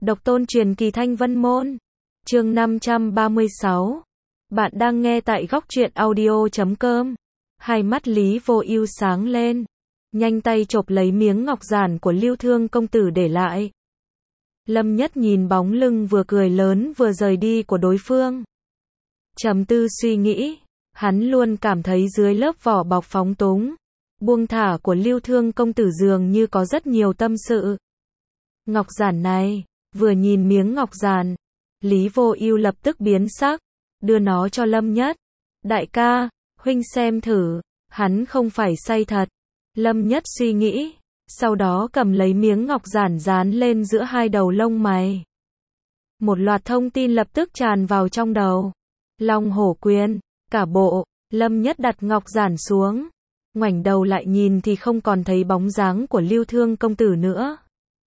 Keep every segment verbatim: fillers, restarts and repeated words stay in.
Độc tôn truyền kỳ Thanh Vân Môn. Chương năm trăm ba mươi sáu. Bạn đang nghe tại góc truyện audio chấm com. Hai mắt Lý Vô Ưu sáng lên, nhanh tay chộp lấy miếng ngọc giản của Lưu Thương công tử để lại. Lâm Nhất nhìn bóng lưng vừa cười lớn vừa rời đi của đối phương, trầm tư suy nghĩ, hắn luôn cảm thấy dưới lớp vỏ bọc phóng túng, buông thả của Lưu Thương công tử dường như có rất nhiều tâm sự. Ngọc giản này, vừa nhìn miếng ngọc giản, Lý Vô Ưu lập tức biến sắc, đưa nó cho Lâm Nhất. "Đại ca, huynh xem thử, hắn không phải say thật." Lâm Nhất suy nghĩ, sau đó cầm lấy miếng ngọc giản dán lên giữa hai đầu lông mày. Một loạt thông tin lập tức tràn vào trong đầu. Long Hổ Quyền, cả bộ. Lâm Nhất đặt ngọc giản xuống, ngoảnh đầu lại nhìn thì không còn thấy bóng dáng của Lưu Thương công tử nữa.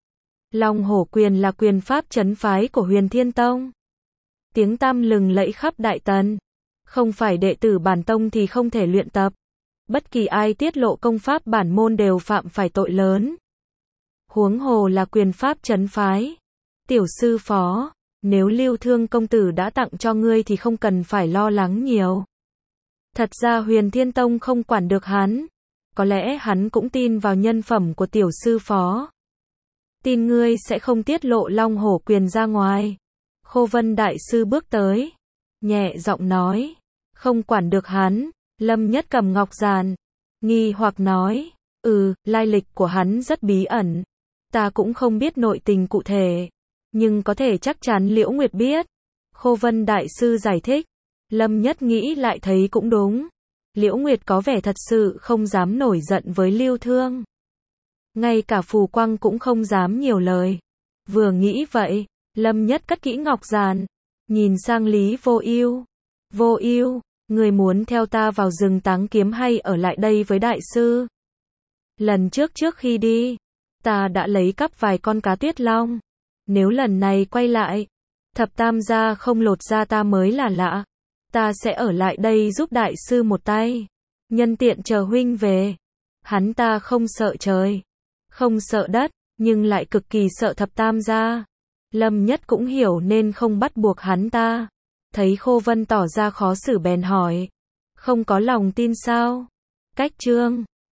Long Hổ Quyền là quyền pháp trấn phái của Huyền Thiên Tông, tiếng tăm lừng lẫy khắp Đại Tần, không phải đệ tử bản tông thì không thể luyện tập. Bất kỳ ai tiết lộ công pháp bản môn đều phạm phải tội lớn. Huống hồ là quyền pháp trấn phái. "Tiểu sư phó, nếu Lưu Thương công tử đã tặng cho ngươi thì không cần phải lo lắng nhiều. Thật ra Huyền Thiên Tông không quản được hắn, có lẽ hắn cũng tin vào nhân phẩm của tiểu sư phó. Tin ngươi sẽ không tiết lộ Long Hổ Quyền ra ngoài." Khô Vân đại sư bước tới, nhẹ giọng nói, "Không quản được hắn." Lâm Nhất cầm ngọc giản, nghi hoặc nói, "Ừ, lai lịch của hắn rất bí ẩn, ta cũng không biết nội tình cụ thể, nhưng có thể chắc chắn Liễu Nguyệt biết." Khô Vân đại sư giải thích. Lâm Nhất nghĩ lại thấy cũng đúng, Liễu Nguyệt có vẻ thật sự không dám nổi giận với Lưu Thương, ngay cả Phù Quang cũng không dám nhiều lời. Vừa nghĩ vậy, Lâm Nhất cất kỹ ngọc giản, nhìn sang Lý Vô Ưu. "Vô Ưu, người muốn theo ta vào rừng Táng Kiếm hay ở lại đây với đại sư? Lần trước trước khi đi, ta đã lấy cắp vài con cá tuyết long. Nếu lần này quay lại, thập tam gia không lột da ta mới là lạ. Ta sẽ ở lại đây giúp đại sư một tay, nhân tiện chờ huynh về." Hắn ta không sợ trời, không sợ đất, nhưng lại cực kỳ sợ thập tam gia. Lâm Nhất cũng hiểu nên không bắt buộc hắn ta. Thấy Khô Vân tỏ ra khó xử bèn hỏi, "Không có lòng tin sao?" Cách chương